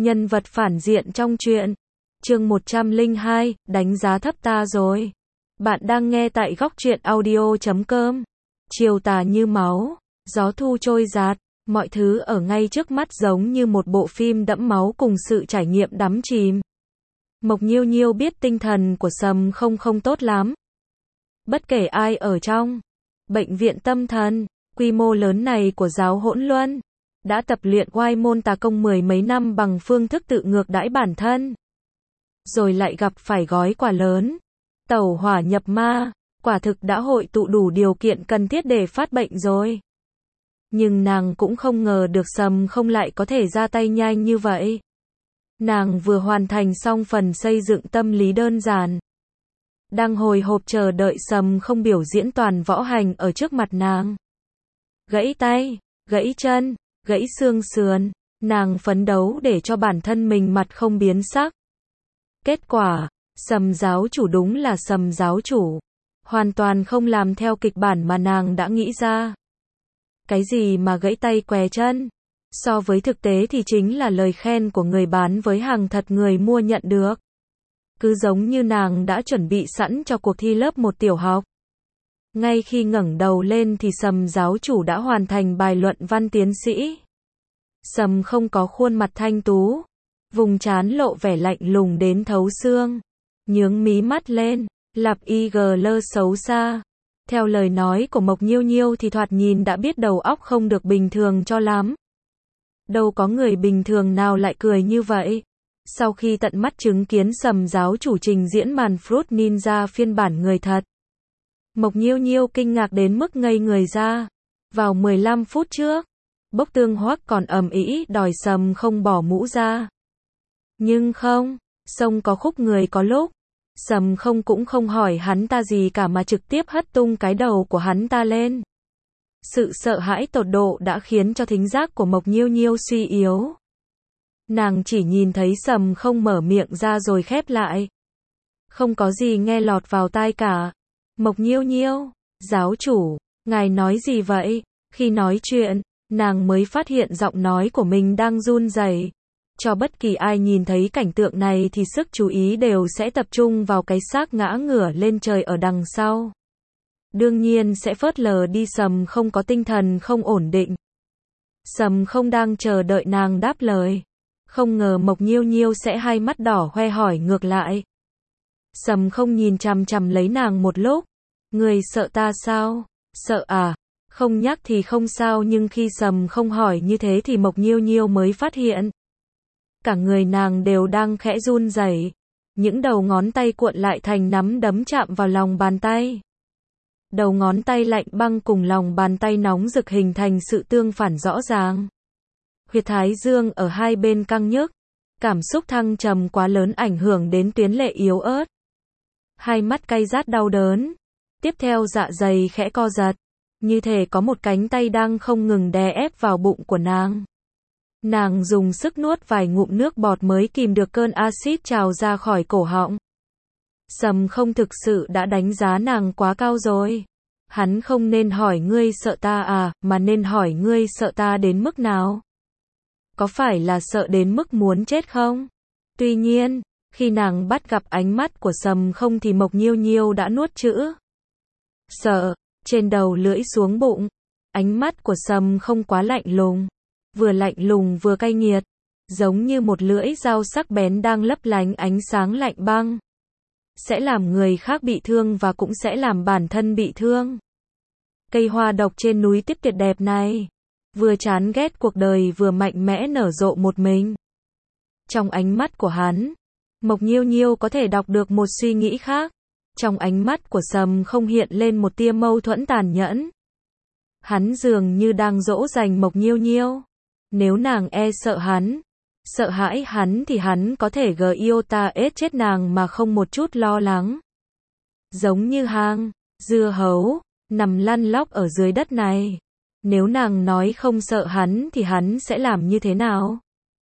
Nhân vật phản diện trong truyện. Chương 102, đánh giá thấp ta rồi. Bạn đang nghe tại góc truyện audio.com. Chiều tà như máu, gió thu trôi dạt, mọi thứ ở ngay trước mắt giống như một bộ phim đẫm máu cùng sự trải nghiệm đắm chìm. Mộc Nhiêu Nhiêu biết tinh thần của Sầm không tốt lắm. Bất kể ai ở trong bệnh viện tâm thần quy mô lớn này của giáo hỗn luân, đã tập luyện oai môn tà công mười mấy năm bằng phương thức tự ngược đãi bản thân. Rồi lại gặp phải gói quà lớn, tẩu hỏa nhập ma, quả thực đã hội tụ đủ điều kiện cần thiết để phát bệnh rồi. Nhưng nàng cũng không ngờ được Sầm không lại có thể ra tay nhanh như vậy. Nàng vừa hoàn thành xong phần xây dựng tâm lý đơn giản, đang hồi hộp chờ đợi Sầm không biểu diễn toàn võ hành ở trước mặt nàng. Gãy tay, gãy chân, gãy xương sườn, nàng phấn đấu để cho bản thân mình mặt không biến sắc. Kết quả, Sầm giáo chủ đúng là Sầm giáo chủ, hoàn toàn không làm theo kịch bản mà nàng đã nghĩ ra. Cái gì mà gãy tay què chân, so với thực tế thì chính là lời khen của người bán với hàng thật người mua nhận được. Cứ giống như nàng đã chuẩn bị sẵn cho cuộc thi lớp 1 tiểu học. Ngay khi ngẩng đầu lên thì Sầm giáo chủ đã hoàn thành bài luận văn tiến sĩ. Sầm không có khuôn mặt thanh tú, vùng trán lộ vẻ lạnh lùng đến thấu xương, nhướng mí mắt lên, lặp igl xấu xa. Theo lời nói của Mộc Nhiêu Nhiêu thì thoạt nhìn đã biết đầu óc không được bình thường cho lắm. Đâu có người bình thường nào lại cười như vậy. Sau khi tận mắt chứng kiến Sầm giáo chủ trình diễn màn Fruit Ninja phiên bản người thật, Mộc Nhiêu Nhiêu kinh ngạc đến mức ngây người ra. Vào 15 phút trước, Bốc Tương Hoắc còn ầm ĩ đòi Sầm không bỏ mũ ra. Nhưng không, xông có khúc người có lúc, Sầm không cũng không hỏi hắn ta gì cả mà trực tiếp hất tung cái đầu của hắn ta lên. Sự sợ hãi tột độ đã khiến cho thính giác của Mộc Nhiêu Nhiêu suy yếu. Nàng chỉ nhìn thấy Sầm không mở miệng ra rồi khép lại. Không có gì nghe lọt vào tai cả. Mộc Nhiêu Nhiêu, giáo chủ, ngài nói gì vậy? Khi nói chuyện, nàng mới phát hiện giọng nói của mình đang run rẩy. Cho bất kỳ ai nhìn thấy cảnh tượng này thì sức chú ý đều sẽ tập trung vào cái xác ngã ngửa lên trời ở đằng sau. Đương nhiên sẽ phớt lờ đi Sầm không có tinh thần không ổn định. Sầm không đang chờ đợi nàng đáp lời. Không ngờ Mộc Nhiêu Nhiêu sẽ hai mắt đỏ hoe hỏi ngược lại. Sầm không nhìn chằm chằm lấy nàng một lúc. Người sợ ta sao? Sợ à? Không nhắc thì không sao, nhưng khi Sầm không hỏi như thế thì Mộc Nhiêu Nhiêu mới phát hiện. Cả người nàng đều đang khẽ run rẩy. Những đầu ngón tay cuộn lại thành nắm đấm chạm vào lòng bàn tay. Đầu ngón tay lạnh băng cùng lòng bàn tay nóng rực hình thành sự tương phản rõ ràng. Huyệt thái dương ở hai bên căng nhức. Cảm xúc thăng trầm quá lớn ảnh hưởng đến tuyến lệ yếu ớt. Hai mắt cay rát đau đớn. Tiếp theo dạ dày khẽ co giật. Như thể có một cánh tay đang không ngừng đè ép vào bụng của nàng. Nàng dùng sức nuốt vài ngụm nước bọt mới kìm được cơn axit trào ra khỏi cổ họng. Sầm không thực sự đã đánh giá nàng quá cao rồi. Hắn không nên hỏi ngươi sợ ta à, mà nên hỏi ngươi sợ ta đến mức nào. Có phải là sợ đến mức muốn chết không? Tuy nhiên, khi nàng bắt gặp ánh mắt của Sầm không thì Mộc Nhiêu Nhiêu đã nuốt chữ sợ trên đầu lưỡi xuống bụng. Ánh mắt của Sầm không quá lạnh lùng, vừa lạnh lùng vừa cay nghiệt, giống như một lưỡi dao sắc bén đang lấp lánh ánh sáng lạnh băng. Sẽ làm người khác bị thương và cũng sẽ làm bản thân bị thương. Cây hoa độc trên núi tiếp tuyệt đẹp này, vừa chán ghét cuộc đời vừa mạnh mẽ nở rộ một mình. Trong ánh mắt của hắn, Mộc Nhiêu Nhiêu có thể đọc được một suy nghĩ khác. Trong ánh mắt của Sầm không hiện lên một tia mâu thuẫn tàn nhẫn. Hắn dường như đang dỗ dành Mộc Nhiêu Nhiêu. Nếu nàng sợ hắn, sợ hãi hắn thì hắn có thể giota chết nàng mà không một chút lo lắng. Giống như hang dưa hấu nằm lăn lóc ở dưới đất này. Nếu nàng nói không sợ hắn thì hắn sẽ làm như thế nào?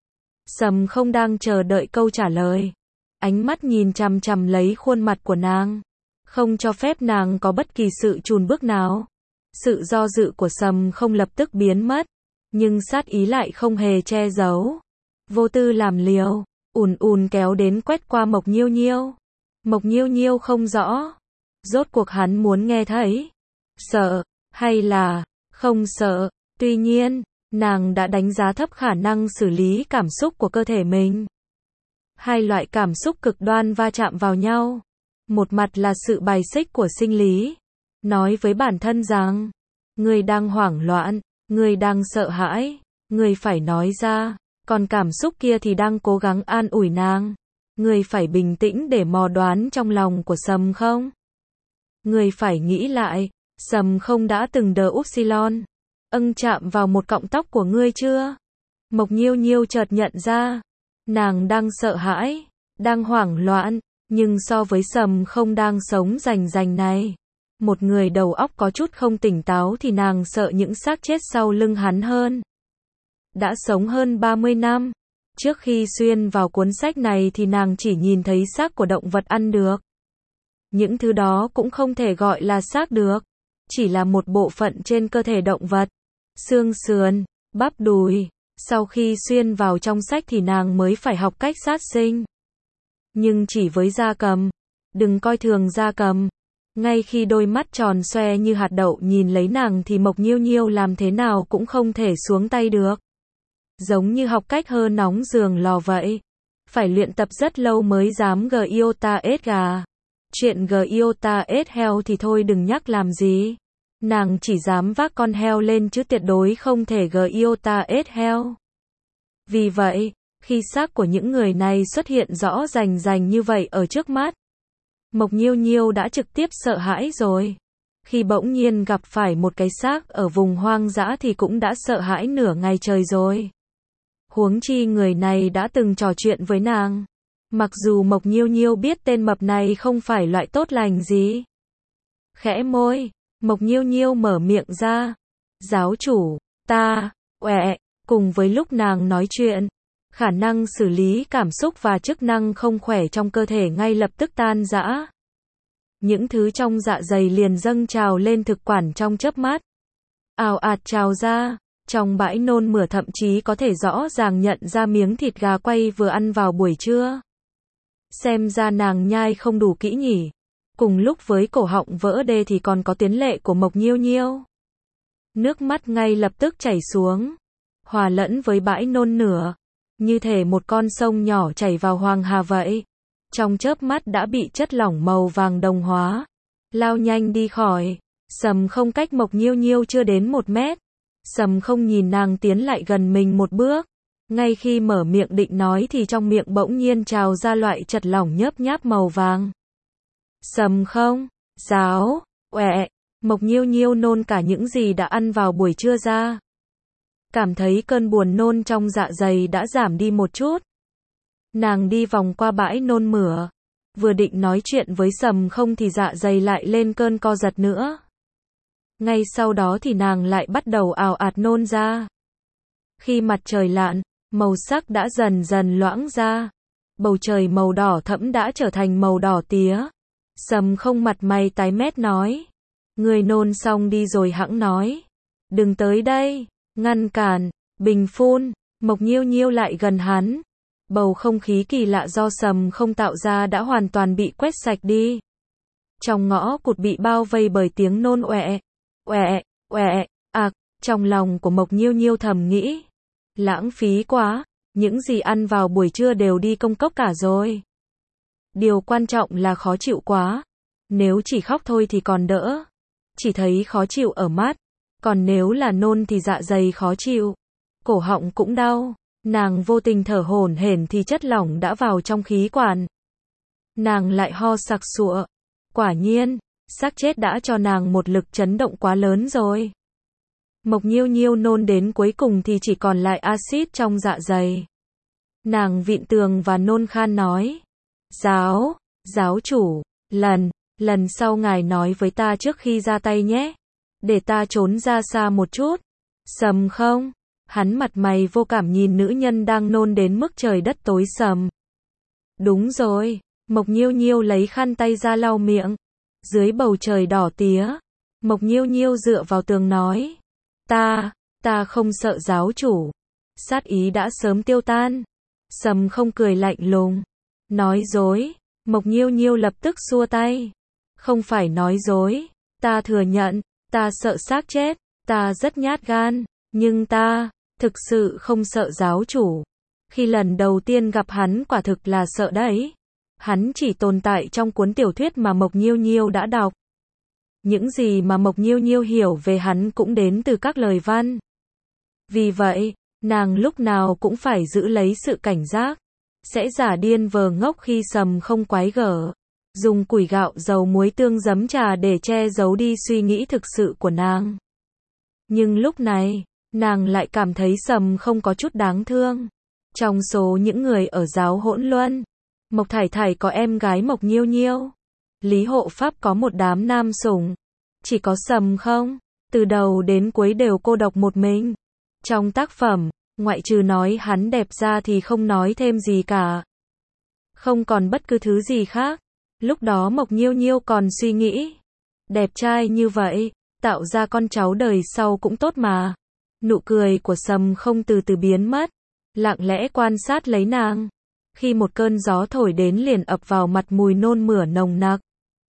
Sầm không đang chờ đợi câu trả lời. Ánh mắt nhìn chằm chằm lấy khuôn mặt của nàng, không cho phép nàng có bất kỳ sự chùn bước nào. Sự do dự của Sầm không lập tức biến mất, nhưng sát ý lại không hề che giấu. vô tư làm liều, ùn ùn kéo đến quét qua Mộc Nhiêu Nhiêu. Mộc Nhiêu Nhiêu không rõ, rốt cuộc hắn muốn nghe thấy, sợ, hay là, không sợ, tuy nhiên, nàng đã đánh giá thấp khả năng xử lý cảm xúc của cơ thể mình. Hai loại cảm xúc cực đoan va chạm vào nhau. Một mặt là sự bài xích của sinh lý, nói với bản thân rằng, người đang hoảng loạn, người đang sợ hãi, người phải nói ra, còn cảm xúc kia thì đang cố gắng an ủi nàng. Người phải bình tĩnh để mò đoán trong lòng của Sầm Không. Người phải nghĩ lại, Sầm Không đã từng đờ upsilon, chạm vào một cọng tóc của ngươi chưa? Mộc Nhiêu Nhiêu chợt nhận ra, nàng đang sợ hãi, đang hoảng loạn, nhưng so với Sầm Không đang sống rành rành này, một người đầu óc có chút không tỉnh táo thì nàng sợ những xác chết sau lưng hắn hơn. Đã sống hơn 30 năm, trước khi xuyên vào cuốn sách này thì nàng chỉ nhìn thấy xác của động vật ăn được. Những thứ đó cũng không thể gọi là xác được, chỉ là một bộ phận trên cơ thể động vật, xương sườn, bắp đùi. Sau khi xuyên vào trong sách thì nàng mới phải học cách sát sinh. Nhưng chỉ với gia cầm, đừng coi thường gia cầm. Ngay khi đôi mắt tròn xoe như hạt đậu nhìn lấy nàng thì Mộc Nhiêu Nhiêu làm thế nào cũng không thể xuống tay được. Giống như học cách hơ nóng giường lò vậy. Phải luyện tập rất lâu mới dám giota ết gà. Chuyện giota ết heo thì thôi đừng nhắc làm gì. Nàng chỉ dám vác con heo lên chứ tuyệt đối không thể giota ết heo. Vì vậy, khi xác của những người này xuất hiện rõ rành rành như vậy ở trước mắt, Mộc Nhiêu Nhiêu đã trực tiếp sợ hãi rồi. Khi bỗng nhiên gặp phải một cái xác ở vùng hoang dã thì cũng đã sợ hãi nửa ngày trời rồi. Huống chi người này đã từng trò chuyện với nàng. Mặc dù Mộc Nhiêu Nhiêu biết tên mập này không phải loại tốt lành gì. Khẽ môi, Mộc Nhiêu Nhiêu mở miệng ra. Giáo chủ, ta, cùng với lúc nàng nói chuyện, khả năng xử lý cảm xúc và chức năng không khỏe trong cơ thể ngay lập tức tan rã. Những thứ trong dạ dày liền dâng trào lên thực quản trong chớp mắt. Ào ạt trào ra, trong bãi nôn mửa thậm chí có thể rõ ràng nhận ra miếng thịt gà quay vừa ăn vào buổi trưa. Xem ra nàng nhai không đủ kỹ nhỉ. Cùng lúc với cổ họng vỡ đê thì còn có tuyến lệ của Mộc Nhiêu Nhiêu. Nước mắt ngay lập tức chảy xuống, hòa lẫn với bãi nôn nửa, như thể một con sông nhỏ chảy vào hoàng hà vậy. Trong chớp mắt đã bị chất lỏng màu vàng đồng hóa, lao nhanh đi khỏi. Sầm Không cách Mộc Nhiêu Nhiêu chưa đến 1 mét. Sầm Không nhìn nàng tiến lại gần mình một bước. Ngay khi mở miệng định nói thì trong miệng bỗng nhiên trào ra loại chất lỏng nhớp nháp màu vàng. Sầm Không, giáo, Mộc Nhiêu Nhiêu nôn cả những gì đã ăn vào buổi trưa ra. Cảm thấy cơn buồn nôn trong dạ dày đã giảm đi một chút. Nàng đi vòng qua bãi nôn mửa. Vừa định nói chuyện với Sầm Không thì dạ dày lại lên cơn co giật nữa. Ngay sau đó thì nàng lại bắt đầu ào ạt nôn ra. Khi mặt trời lặn, màu sắc đã dần dần loãng ra. Bầu trời màu đỏ thẫm đã trở thành màu đỏ tía. Sầm Không mặt mày tái mét nói. Người nôn xong đi rồi hẵng nói. Đừng tới đây, ngăn cản, bình phun. Mộc Nhiêu Nhiêu lại gần hắn. Bầu không khí kỳ lạ do Sầm Không tạo ra đã hoàn toàn bị quét sạch đi. Trong ngõ cụt bị bao vây bởi tiếng nôn trong lòng của Mộc Nhiêu Nhiêu thầm nghĩ. Lãng phí quá, những gì ăn vào buổi trưa đều đi công cốc cả rồi. Điều quan trọng là khó chịu quá. Nếu chỉ khóc thôi thì còn đỡ. Chỉ thấy khó chịu ở mắt. Còn nếu là nôn thì dạ dày khó chịu. Cổ họng cũng đau. Nàng vô tình thở hổn hển thì chất lỏng đã vào trong khí quản. Nàng lại ho sặc sụa. Quả nhiên, xác chết đã cho nàng một lực chấn động quá lớn rồi. Mộc Nhiêu Nhiêu nôn đến cuối cùng thì chỉ còn lại axit trong dạ dày. Nàng vịn tường và nôn khan nói. Giáo chủ, lần sau ngài nói với ta trước khi ra tay nhé. Để ta trốn ra xa một chút. Sầm Không? Hắn mặt mày vô cảm nhìn nữ nhân đang nôn đến mức trời đất tối sầm. Đúng rồi. Mộc Nhiêu Nhiêu lấy khăn tay ra lau miệng. Dưới bầu trời đỏ tía, Mộc Nhiêu Nhiêu dựa vào tường nói. Ta không sợ giáo chủ. Sát ý đã sớm tiêu tan. Sầm không cười lạnh lùng. Nói dối. Mộc Nhiêu Nhiêu lập tức xua tay. Không phải nói dối. Ta thừa nhận. Ta sợ xác chết. Ta rất nhát gan. Nhưng ta, thực sự không sợ giáo chủ. Khi lần đầu tiên gặp hắn quả thực là sợ đấy. Hắn chỉ tồn tại trong cuốn tiểu thuyết mà Mộc Nhiêu Nhiêu đã đọc. Những gì mà Mộc Nhiêu Nhiêu hiểu về hắn cũng đến từ các lời văn. Vì vậy, nàng lúc nào cũng phải giữ lấy sự cảnh giác. Sẽ giả điên vờ ngốc khi Sầm không quái gở. Dùng củi gạo dầu muối tương giấm trà để che giấu đi suy nghĩ thực sự của nàng. Nhưng lúc này, nàng lại cảm thấy Sầm không có chút đáng thương. Trong số những người ở giáo Hỗn Luân, Mộc Thải Thải có em gái Mộc Nhiêu Nhiêu. Lý Hộ Pháp có một đám nam sủng. Chỉ có Sầm không, từ đầu đến cuối đều cô độc một mình. Trong tác phẩm, ngoại trừ nói hắn đẹp ra thì không nói thêm gì cả. Không còn bất cứ thứ gì khác. Lúc đó Mộc Nhiêu Nhiêu còn suy nghĩ, đẹp trai như vậy, tạo ra con cháu đời sau cũng tốt mà. Nụ cười của Sầm không từ từ biến mất, lặng lẽ quan sát lấy nàng. Khi một cơn gió thổi đến liền ập vào mặt mùi nôn mửa nồng nặc.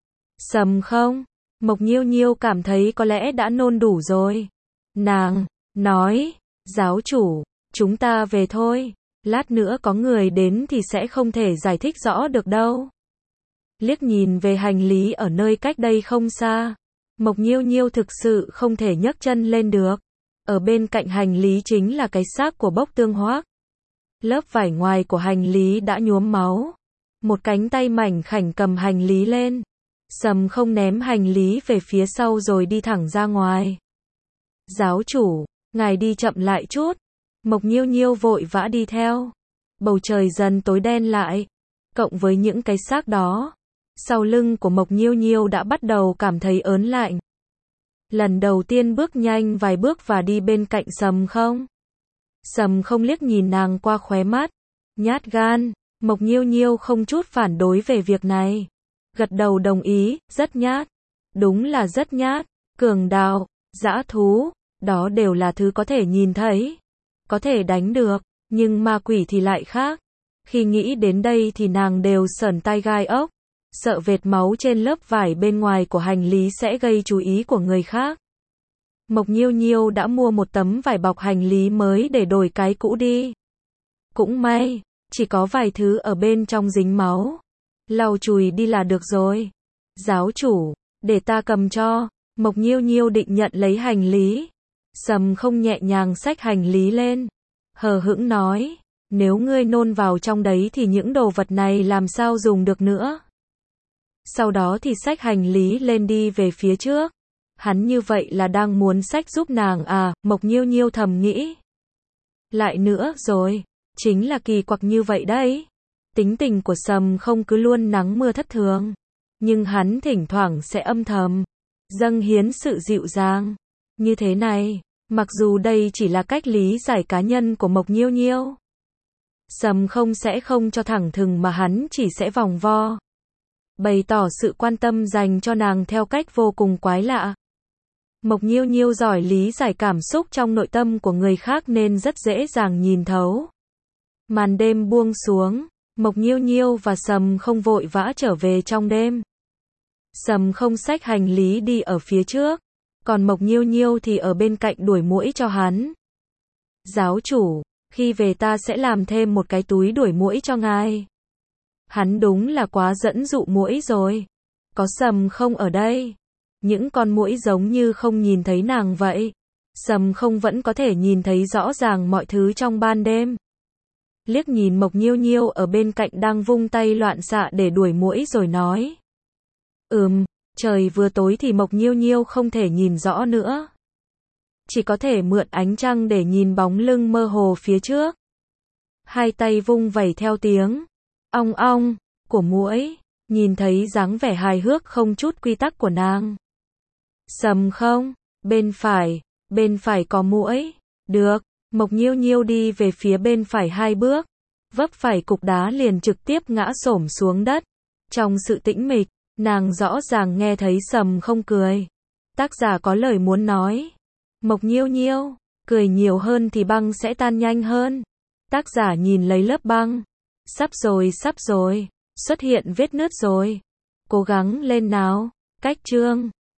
Sầm không, Mộc Nhiêu Nhiêu cảm thấy có lẽ đã nôn đủ rồi. Nàng nói, giáo chủ, chúng ta về thôi, lát nữa có người đến thì sẽ không thể giải thích rõ được đâu. Liếc nhìn về hành lý ở nơi cách đây không xa, Mộc Nhiêu Nhiêu thực sự không thể nhấc chân lên được. Ở bên cạnh hành lý chính là cái xác của Bốc Tương Hoác. Lớp vải ngoài của hành lý đã nhuốm máu. Một cánh tay mảnh khảnh cầm hành lý lên. Sầm không ném hành lý về phía sau rồi đi thẳng ra ngoài. Giáo chủ, ngài đi chậm lại chút. Mộc Nhiêu Nhiêu vội vã đi theo. Bầu trời dần tối đen lại. Cộng với những cái xác đó, sau lưng của Mộc Nhiêu Nhiêu đã bắt đầu cảm thấy ớn lạnh. Lần đầu tiên bước nhanh vài bước và đi bên cạnh Sầm không. Sầm không liếc nhìn nàng qua khóe mắt. Nhát gan, Mộc Nhiêu Nhiêu không chút phản đối về việc này. Gật đầu đồng ý, rất nhát. Đúng là rất nhát. Cường đạo, dã thú, đó đều là thứ có thể nhìn thấy. Có thể đánh được, nhưng ma quỷ thì lại khác. Khi nghĩ đến đây thì nàng đều sởn tai gai ốc. Sợ vệt máu trên lớp vải bên ngoài của hành lý sẽ gây chú ý của người khác. Mộc Nhiêu Nhiêu đã mua một tấm vải bọc hành lý mới để đổi cái cũ đi. Cũng may, chỉ có vài thứ ở bên trong dính máu. Lau chùi đi là được rồi. Giáo chủ, để ta cầm cho. Mộc Nhiêu Nhiêu định nhận lấy hành lý. Sầm không nhẹ nhàng xách hành lý lên. Hờ hững nói, nếu ngươi nôn vào trong đấy thì những đồ vật này làm sao dùng được nữa. Sau đó thì xách hành lý lên đi về phía trước. Hắn như vậy là đang muốn xách giúp nàng à, Mộc Nhiêu Nhiêu thầm nghĩ. Lại nữa rồi, chính là kỳ quặc như vậy đấy. Tính tình của Sầm không cứ luôn nắng mưa thất thường. Nhưng hắn thỉnh thoảng sẽ âm thầm dâng hiến sự dịu dàng. Như thế này, mặc dù đây chỉ là cách lý giải cá nhân của Mộc Nhiêu Nhiêu. Sầm không sẽ không cho thẳng thừng mà hắn chỉ sẽ vòng vo. Bày tỏ sự quan tâm dành cho nàng theo cách vô cùng quái lạ. Mộc Nhiêu Nhiêu giỏi lý giải cảm xúc trong nội tâm của người khác nên rất dễ dàng nhìn thấu. Màn đêm buông xuống, Mộc Nhiêu Nhiêu và Sầm không vội vã trở về trong đêm. Sầm không xách hành lý đi ở phía trước, còn Mộc Nhiêu Nhiêu thì ở bên cạnh đuổi muỗi cho hắn. Giáo chủ, khi về ta sẽ làm thêm một cái túi đuổi muỗi cho ngài. Hắn đúng là quá dẫn dụ muỗi rồi. Có Sầm không ở đây, những con muỗi giống như không nhìn thấy nàng vậy. Sầm không vẫn có thể nhìn thấy rõ ràng mọi thứ trong ban đêm. Liếc nhìn Mộc Nhiêu Nhiêu ở bên cạnh đang vung tay loạn xạ để đuổi muỗi rồi nói. Trời vừa tối thì Mộc Nhiêu Nhiêu không thể nhìn rõ nữa. Chỉ có thể mượn ánh trăng để nhìn bóng lưng mơ hồ phía trước. Hai tay vung vẩy theo tiếng ong ong của muỗi, nhìn thấy dáng vẻ hài hước không chút quy tắc của nàng. Sầm không, bên phải có muỗi. Được, Mộc Nhiêu Nhiêu đi về phía bên phải 2 bước, vấp phải cục đá liền trực tiếp ngã xổm xuống đất. Trong sự tĩnh mịch, nàng rõ ràng nghe thấy Sầm không cười. Tác giả có lời muốn nói. Mộc Nhiêu Nhiêu, cười nhiều hơn thì băng sẽ tan nhanh hơn. Tác giả nhìn lấy lớp băng. Sắp rồi. Xuất hiện vết nứt rồi. Cố gắng lên nào. Cách chương.